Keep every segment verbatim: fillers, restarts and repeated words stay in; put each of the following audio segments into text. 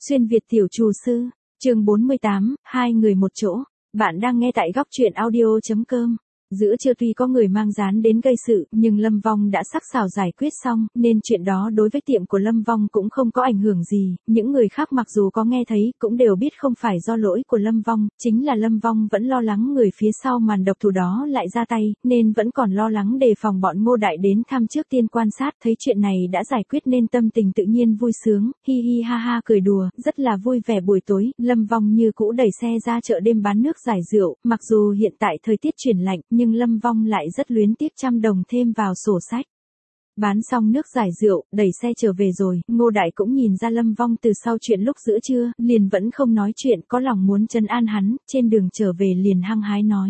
Xuyên Việt tiểu chủ sư, chương bốn mươi tám, hai người một chỗ. Bạn đang nghe tại góc truyện audio chấm com. Giữa trưa tuy có người mang gián đến gây sự, nhưng Lâm Vong đã sắc sảo giải quyết xong, nên chuyện đó đối với tiệm của Lâm Vong cũng không có ảnh hưởng gì. Những người khác mặc dù có nghe thấy, cũng đều biết không phải do lỗi của Lâm Vong, chính là Lâm Vong vẫn lo lắng người phía sau màn độc thủ đó lại ra tay, nên vẫn còn lo lắng đề phòng bọn Ngô Đại đến thăm trước tiên quan sát. Thấy chuyện này đã giải quyết nên tâm tình tự nhiên vui sướng, hi hi ha ha cười đùa, rất là vui vẻ. Buổi tối, Lâm Vong như cũ đẩy xe ra chợ đêm bán nước giải rượu, mặc dù hiện tại thời tiết chuyển lạnh, nhưng Lâm Vong lại rất luyến tiếc trăm đồng thêm vào sổ sách. Bán xong nước giải rượu, đẩy xe trở về rồi, Ngô Đại cũng nhìn ra Lâm Vong từ sau chuyện lúc giữa trưa, liền vẫn không nói chuyện, có lòng muốn trấn an hắn, trên đường trở về liền hăng hái nói.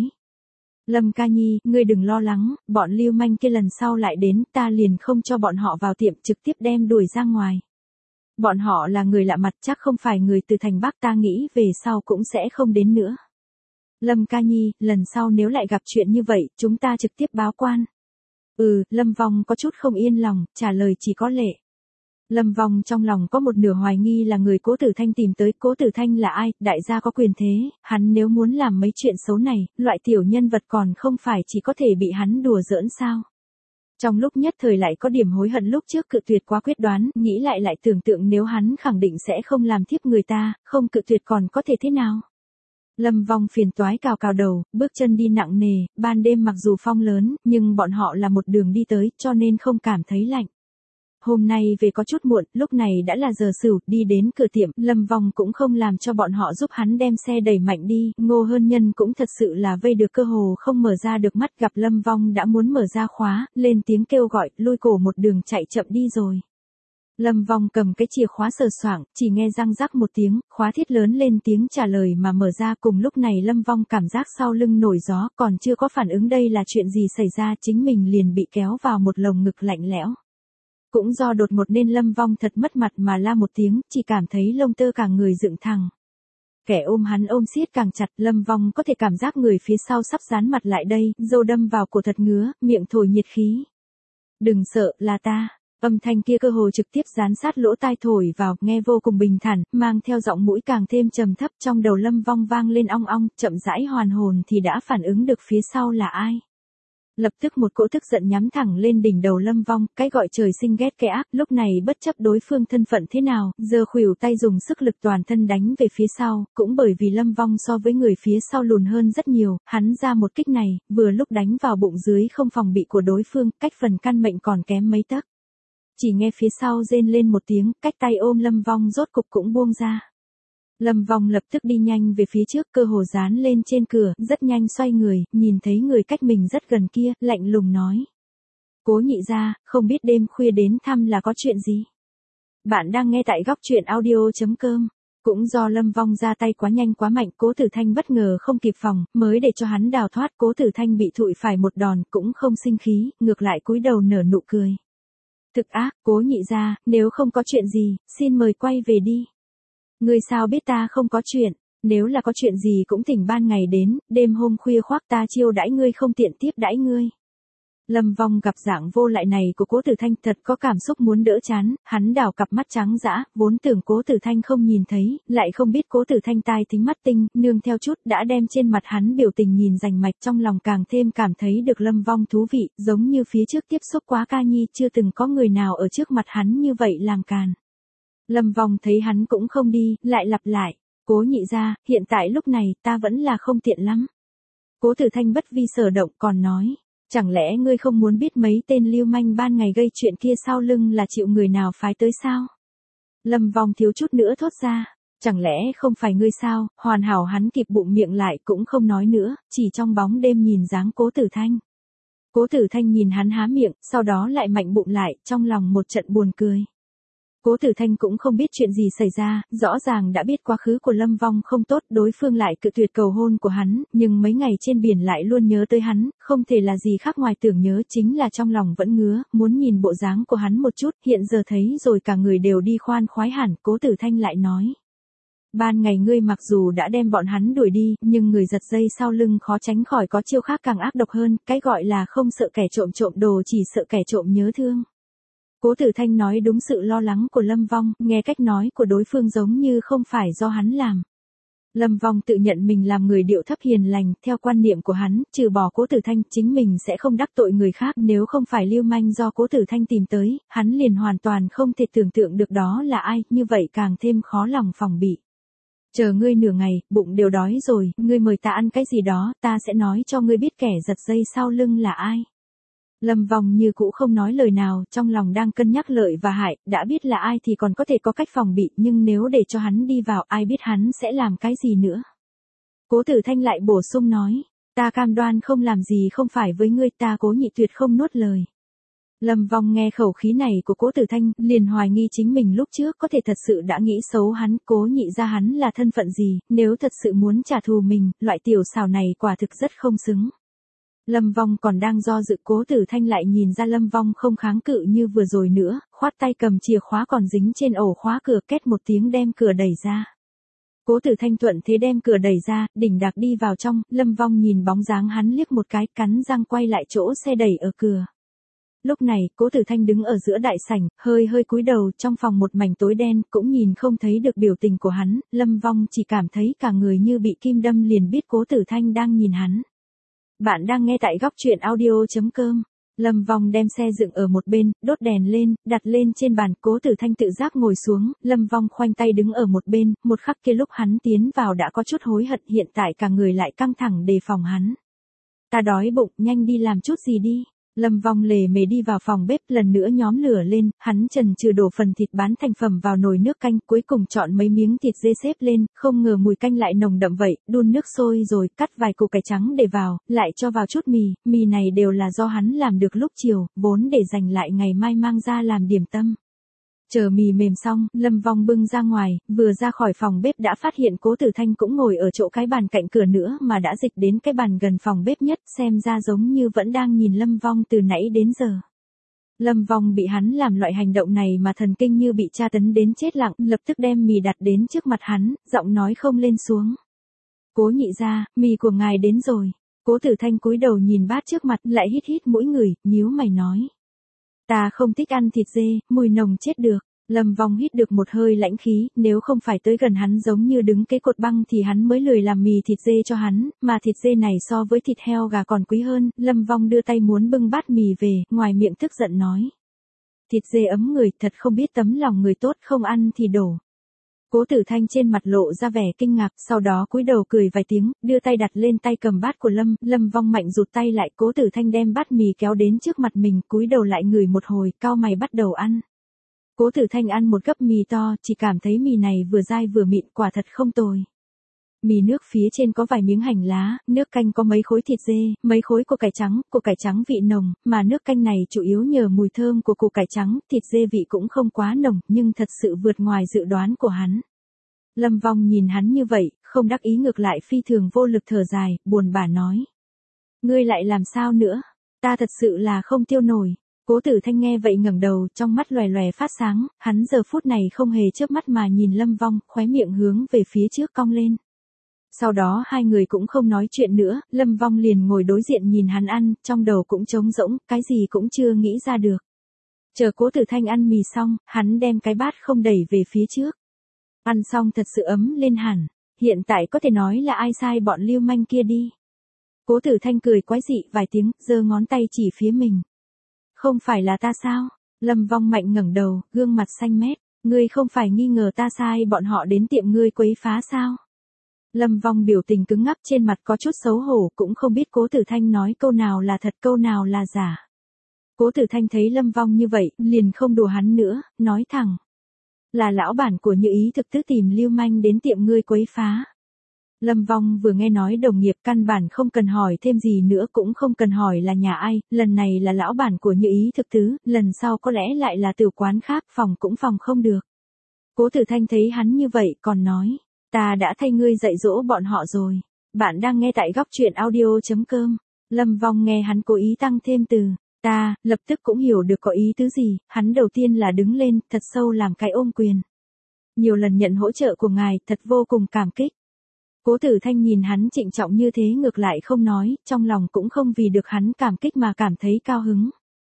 Lâm ca nhi, ngươi đừng lo lắng, bọn lưu manh kia lần sau lại đến, ta liền không cho bọn họ vào tiệm, trực tiếp đem đuổi ra ngoài. Bọn họ là người lạ mặt, chắc không phải người từ thành Bắc, ta nghĩ về sau cũng sẽ không đến nữa. Lâm ca nhi, lần sau nếu lại gặp chuyện như vậy, chúng ta trực tiếp báo quan. Ừ, Lâm Vong có chút không yên lòng, trả lời chỉ có lệ. Lâm Vong trong lòng có một nửa hoài nghi là người Cố Tử Thanh tìm tới. Cố Tử Thanh là ai? Đại gia có quyền thế, hắn nếu muốn làm mấy chuyện xấu này, loại tiểu nhân vật còn không phải chỉ có thể bị hắn đùa giỡn sao? Trong lúc nhất thời lại có điểm hối hận lúc trước cự tuyệt quá quyết đoán, nghĩ lại lại tưởng tượng nếu hắn khẳng định sẽ không làm thiếp người ta, không cự tuyệt còn có thể thế nào? Lâm Vong phiền toái cào cào đầu, bước chân đi nặng nề, ban đêm mặc dù phong lớn, nhưng bọn họ là một đường đi tới, cho nên không cảm thấy lạnh. Hôm nay về có chút muộn, lúc này đã là giờ sửu, đi đến cửa tiệm, Lâm Vong cũng không làm cho bọn họ giúp hắn đem xe đẩy mạnh đi, Ngô Hơn Nhân cũng thật sự là vây được cơ hồ không mở ra được mắt, gặp Lâm Vong đã muốn mở ra khóa, lên tiếng kêu gọi, lôi cổ một đường chạy chậm đi rồi. Lâm Vong cầm cái chìa khóa sờ soạng, chỉ nghe răng rắc một tiếng, khóa thiết lớn lên tiếng trả lời mà mở ra. Cùng lúc này Lâm Vong cảm giác sau lưng nổi gió, còn chưa có phản ứng đây là chuyện gì xảy ra, chính mình liền bị kéo vào một lồng ngực lạnh lẽo. Cũng do đột ngột nên Lâm Vong thật mất mặt mà la một tiếng, chỉ cảm thấy lông tơ cả người dựng thẳng. Kẻ ôm hắn ôm siết càng chặt, Lâm Vong có thể cảm giác người phía sau sắp dán mặt lại đây, râu đâm vào cổ thật ngứa, miệng thổi nhiệt khí. Đừng sợ, là ta. Âm thanh kia cơ hồ trực tiếp dán sát lỗ tai thổi vào, nghe vô cùng bình thản, mang theo giọng mũi càng thêm trầm thấp. Trong đầu Lâm Vong vang lên ong ong, chậm rãi hoàn hồn thì đã phản ứng được phía sau là ai. Lập tức một cỗ tức giận nhắm thẳng lên đỉnh đầu Lâm Vong, cái gọi trời sinh ghét kẻ ác, lúc này bất chấp đối phương thân phận thế nào, giơ khuỷu tay dùng sức lực toàn thân đánh về phía sau, cũng bởi vì Lâm Vong so với người phía sau lùn hơn rất nhiều, hắn ra một kích này, vừa lúc đánh vào bụng dưới không phòng bị của đối phương, cách phần căn mệnh còn kém mấy tấc. Chỉ nghe phía sau rên lên một tiếng, cách tay ôm Lâm Vong rốt cục cũng buông ra. Lâm Vong lập tức đi nhanh về phía trước, cơ hồ dán lên trên cửa, rất nhanh xoay người, nhìn thấy người cách mình rất gần kia, lạnh lùng nói. Cố nhị gia, không biết đêm khuya đến thăm là có chuyện gì? Bạn đang nghe tại góc truyện audio chấm com. Cũng do Lâm Vong ra tay quá nhanh quá mạnh, Cố Tử Thanh bất ngờ không kịp phòng, mới để cho hắn đào thoát. Cố Tử Thanh bị thụi phải một đòn, cũng không sinh khí, ngược lại cúi đầu nở nụ cười. Thực ác, Cố nhị gia, nếu không có chuyện gì, xin mời quay về đi. Ngươi sao biết ta không có chuyện, nếu là có chuyện gì cũng thỉnh ban ngày đến, đêm hôm khuya khoác ta chiêu đãi ngươi không tiện tiếp đãi ngươi. Lâm Vong gặp dạng vô lại này của Cố Tử Thanh thật có cảm xúc muốn đỡ chán, hắn đảo cặp mắt trắng dã, vốn tưởng Cố Tử Thanh không nhìn thấy, lại không biết Cố Tử Thanh tai thính mắt tinh, nương theo chút đã đem trên mặt hắn biểu tình nhìn rành mạch, trong lòng càng thêm cảm thấy được Lâm Vong thú vị, giống như phía trước tiếp xúc quá ca nhi chưa từng có người nào ở trước mặt hắn như vậy làm càn. Lâm Vong thấy hắn cũng không đi, lại lặp lại, Cố nhị gia, hiện tại lúc này ta vẫn là không tiện lắm. Cố Tử Thanh bất vi sở động còn nói, chẳng lẽ ngươi không muốn biết mấy tên lưu manh ban ngày gây chuyện kia sau lưng là chịu người nào phái tới sao? Lâm Vong thiếu chút nữa thốt ra, chẳng lẽ không phải ngươi sao? Hoàn hảo hắn kịp bụng miệng lại cũng không nói nữa, chỉ trong bóng đêm nhìn dáng Cố Tử Thanh. Cố Tử Thanh nhìn hắn há miệng, sau đó lại mạnh bụng lại, trong lòng một trận buồn cười. Cố Tử Thanh cũng không biết chuyện gì xảy ra, rõ ràng đã biết quá khứ của Lâm Vong không tốt, đối phương lại cự tuyệt cầu hôn của hắn, nhưng mấy ngày trên biển lại luôn nhớ tới hắn, không thể là gì khác ngoài tưởng nhớ, chính là trong lòng vẫn ngứa, muốn nhìn bộ dáng của hắn một chút, hiện giờ thấy rồi cả người đều đi khoan khoái hẳn. Cố Tử Thanh lại nói. Ban ngày ngươi mặc dù đã đem bọn hắn đuổi đi, nhưng người giật dây sau lưng khó tránh khỏi có chiêu khác càng ác độc hơn, cái gọi là không sợ kẻ trộm trộm đồ chỉ sợ kẻ trộm nhớ thương. Cố Tử Thanh nói đúng sự lo lắng của Lâm Vong, nghe cách nói của đối phương giống như không phải do hắn làm. Lâm Vong tự nhận mình làm người điệu thấp hiền lành, theo quan niệm của hắn, trừ bỏ Cố Tử Thanh, chính mình sẽ không đắc tội người khác, nếu không phải lưu manh do Cố Tử Thanh tìm tới, hắn liền hoàn toàn không thể tưởng tượng được đó là ai, như vậy càng thêm khó lòng phòng bị. Chờ ngươi nửa ngày, bụng đều đói rồi, ngươi mời ta ăn cái gì đó, ta sẽ nói cho ngươi biết kẻ giật dây sau lưng là ai. Lâm Vong như cũ không nói lời nào, trong lòng đang cân nhắc lợi và hại, đã biết là ai thì còn có thể có cách phòng bị, nhưng nếu để cho hắn đi vào, ai biết hắn sẽ làm cái gì nữa. Cố Tử Thanh lại bổ sung nói, ta cam đoan không làm gì không phải với ngươi, ta Cố Nhị tuyệt không nuốt lời. Lâm Vong nghe khẩu khí này của Cố Tử Thanh, liền hoài nghi chính mình lúc trước có thể thật sự đã nghĩ xấu hắn, Cố Nhị ra hắn là thân phận gì, nếu thật sự muốn trả thù mình, loại tiểu xảo này quả thực rất không xứng. Lâm Vong còn đang do dự, Cố Tử Thanh lại nhìn ra Lâm Vong không kháng cự như vừa rồi nữa, khoát tay cầm chìa khóa còn dính trên ổ khóa cửa, két một tiếng đem cửa đẩy ra. Cố Tử Thanh thuận thế đem cửa đẩy ra, đỉnh đạc đi vào trong, Lâm Vong nhìn bóng dáng hắn liếc một cái, cắn răng quay lại chỗ xe đẩy ở cửa. Lúc này, Cố Tử Thanh đứng ở giữa đại sảnh, hơi hơi cúi đầu, trong phòng một mảnh tối đen, cũng nhìn không thấy được biểu tình của hắn, Lâm Vong chỉ cảm thấy cả người như bị kim đâm, liền biết Cố Tử Thanh đang nhìn hắn. Bạn đang nghe tại góc truyện audio chấm com. Lâm Vong đem xe dựng ở một bên, đốt đèn lên, đặt lên trên bàn, Cố Tử Thanh tự giác ngồi xuống, Lâm Vong khoanh tay đứng ở một bên, một khắc kia lúc hắn tiến vào đã có chút hối hận, hiện tại cả người lại căng thẳng đề phòng hắn. Ta đói bụng, nhanh đi làm chút gì đi. Lâm Vong lề mề đi vào phòng bếp, lần nữa nhóm lửa lên, hắn chần chừ đổ phần thịt bán thành phẩm vào nồi nước canh, cuối cùng chọn mấy miếng thịt dê xếp lên, không ngờ mùi canh lại nồng đậm vậy, đun nước sôi rồi, cắt vài củ cải trắng để vào, lại cho vào chút mì, mì này đều là do hắn làm được lúc chiều, vốn để dành lại ngày mai mang ra làm điểm tâm. Chờ mì mềm xong, Lâm Vong bưng ra ngoài, vừa ra khỏi phòng bếp đã phát hiện Cố Tử Thanh cũng ngồi ở chỗ cái bàn cạnh cửa nữa mà đã dịch đến cái bàn gần phòng bếp nhất, xem ra giống như vẫn đang nhìn Lâm Vong từ nãy đến giờ. Lâm Vong bị hắn làm loại hành động này mà thần kinh như bị tra tấn đến chết lặng, lập tức đem mì đặt đến trước mặt hắn, giọng nói không lên xuống. Cố Nhị ra, mì của ngài đến rồi. Cố Tử Thanh cúi đầu nhìn bát trước mặt, lại hít hít mũi người, nhíu mày nói. Ta không thích ăn thịt dê, mùi nồng chết được. Lâm Vong hít được một hơi lãnh khí, nếu không phải tới gần hắn giống như đứng cái cột băng thì hắn mới lười làm mì thịt dê cho hắn, mà thịt dê này so với thịt heo gà còn quý hơn. Lâm Vong đưa tay muốn bưng bát mì về, ngoài miệng tức giận nói. Thịt dê ấm người, thật không biết tấm lòng người tốt, không ăn thì đổ. Cố Tử Thanh trên mặt lộ ra vẻ kinh ngạc, sau đó cúi đầu cười vài tiếng, đưa tay đặt lên tay cầm bát của Lâm, Lâm Vong mạnh rụt tay lại, Cố Tử Thanh đem bát mì kéo đến trước mặt mình, cúi đầu lại ngửi một hồi, cau mày bắt đầu ăn. Cố Tử Thanh ăn một gấp mì to, chỉ cảm thấy mì này vừa dai vừa mịn, quả thật không tồi. Mì nước phía trên có vài miếng hành lá, nước canh có mấy khối thịt dê, mấy khối củ cải trắng, củ cải trắng vị nồng, mà nước canh này chủ yếu nhờ mùi thơm của củ cải trắng, thịt dê vị cũng không quá nồng, nhưng thật sự vượt ngoài dự đoán của hắn. Lâm Vong nhìn hắn như vậy, không đắc ý ngược lại phi thường vô lực thở dài, buồn bã nói. Ngươi lại làm sao nữa? Ta thật sự là không tiêu nổi. Cố Tử Thanh nghe vậy ngẩng đầu, trong mắt lòe lòe phát sáng, hắn giờ phút này không hề chớp mắt mà nhìn Lâm Vong, khóe miệng hướng về phía trước cong lên. Sau đó hai người cũng không nói chuyện nữa, Lâm Vong liền ngồi đối diện nhìn hắn ăn, trong đầu cũng trống rỗng, cái gì cũng chưa nghĩ ra được. Chờ Cố Tử Thanh ăn mì xong, hắn đem cái bát không đẩy về phía trước. Ăn xong thật sự ấm lên hẳn, hiện tại có thể nói là ai sai bọn lưu manh kia đi. Cố Tử Thanh cười quái dị vài tiếng, giơ ngón tay chỉ phía mình. Không phải là ta sao? Lâm Vong mạnh ngẩng đầu, gương mặt xanh mét, ngươi không phải nghi ngờ ta sai bọn họ đến tiệm ngươi quấy phá sao? Lâm Vong biểu tình cứng ngắc trên mặt có chút xấu hổ, cũng không biết Cố Tử Thanh nói câu nào là thật câu nào là giả. Cố Tử Thanh thấy Lâm Vong như vậy, liền không đùa hắn nữa, nói thẳng. Là lão bản của Như Ý thực tức tìm lưu manh đến tiệm ngươi quấy phá. Lâm Vong vừa nghe nói đồng nghiệp căn bản không cần hỏi thêm gì nữa, cũng không cần hỏi là nhà ai, lần này là lão bản của Như Ý thực tứ, lần sau có lẽ lại là tiểu quán khác, phòng cũng phòng không được. Cố Tử Thanh thấy hắn như vậy còn nói, ta đã thay ngươi dạy dỗ bọn họ rồi. Bạn đang nghe tại góc truyện audio chấm com. Lâm Vong nghe hắn cố ý tăng thêm từ ta, lập tức cũng hiểu được có ý tứ gì, hắn đầu tiên là đứng lên, thật sâu làm cái ôm quyền. Nhiều lần nhận hỗ trợ của ngài, thật vô cùng cảm kích. Cố Tử Thanh nhìn hắn trịnh trọng như thế ngược lại không nói, trong lòng cũng không vì được hắn cảm kích mà cảm thấy cao hứng.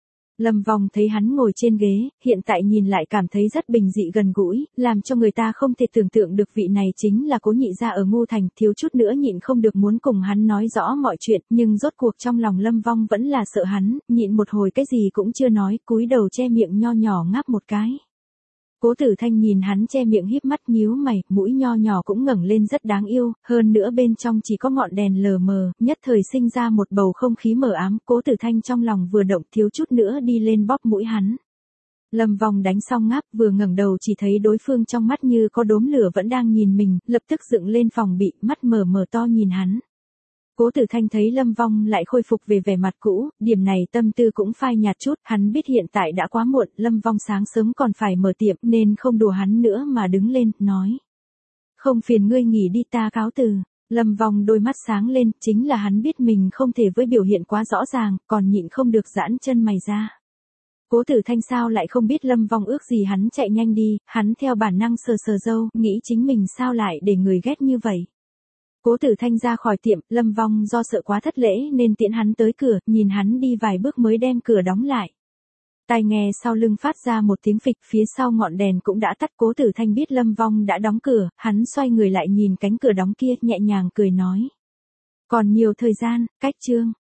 Lâm Vong thấy hắn ngồi trên ghế, hiện tại nhìn lại cảm thấy rất bình dị gần gũi, làm cho người ta không thể tưởng tượng được vị này chính là Cố Nhị gia ở Ngô Thành, thiếu chút nữa nhịn không được muốn cùng hắn nói rõ mọi chuyện, nhưng rốt cuộc trong lòng Lâm Vong vẫn là sợ hắn, nhịn một hồi cái gì cũng chưa nói, cúi đầu che miệng nho nhỏ ngáp một cái. Cố Tử Thanh nhìn hắn che miệng híp mắt nhíu mày, mũi nho nhỏ cũng ngẩng lên rất đáng yêu, hơn nữa bên trong chỉ có ngọn đèn lờ mờ, nhất thời sinh ra một bầu không khí mờ ám, Cố Tử Thanh trong lòng vừa động thiếu chút nữa đi lên bóp mũi hắn. Lâm Vong đánh xong ngáp vừa ngẩng đầu chỉ thấy đối phương trong mắt như có đốm lửa vẫn đang nhìn mình, lập tức dựng lên phòng bị, mắt mở mở to nhìn hắn. Cố Tử Thanh thấy Lâm Vong lại khôi phục về vẻ mặt cũ, điểm này tâm tư cũng phai nhạt chút, hắn biết hiện tại đã quá muộn, Lâm Vong sáng sớm còn phải mở tiệm nên không đùa hắn nữa mà đứng lên, nói. Không phiền ngươi nghỉ đi ta cáo từ. Lâm Vong đôi mắt sáng lên, chính là hắn biết mình không thể với biểu hiện quá rõ ràng, còn nhịn không được giãn chân mày ra. Cố Tử Thanh sao lại không biết Lâm Vong ước gì hắn chạy nhanh đi, hắn theo bản năng sờ sờ râu, nghĩ chính mình sao lại để người ghét như vậy. Cố Tử Thanh ra khỏi tiệm, Lâm Vong do sợ quá thất lễ nên tiễn hắn tới cửa, nhìn hắn đi vài bước mới đem cửa đóng lại. Tai nghe sau lưng phát ra một tiếng phịch, phía sau ngọn đèn cũng đã tắt. Cố Tử Thanh biết Lâm Vong đã đóng cửa, hắn xoay người lại nhìn cánh cửa đóng kia, nhẹ nhàng cười nói. Còn nhiều thời gian, cách chương.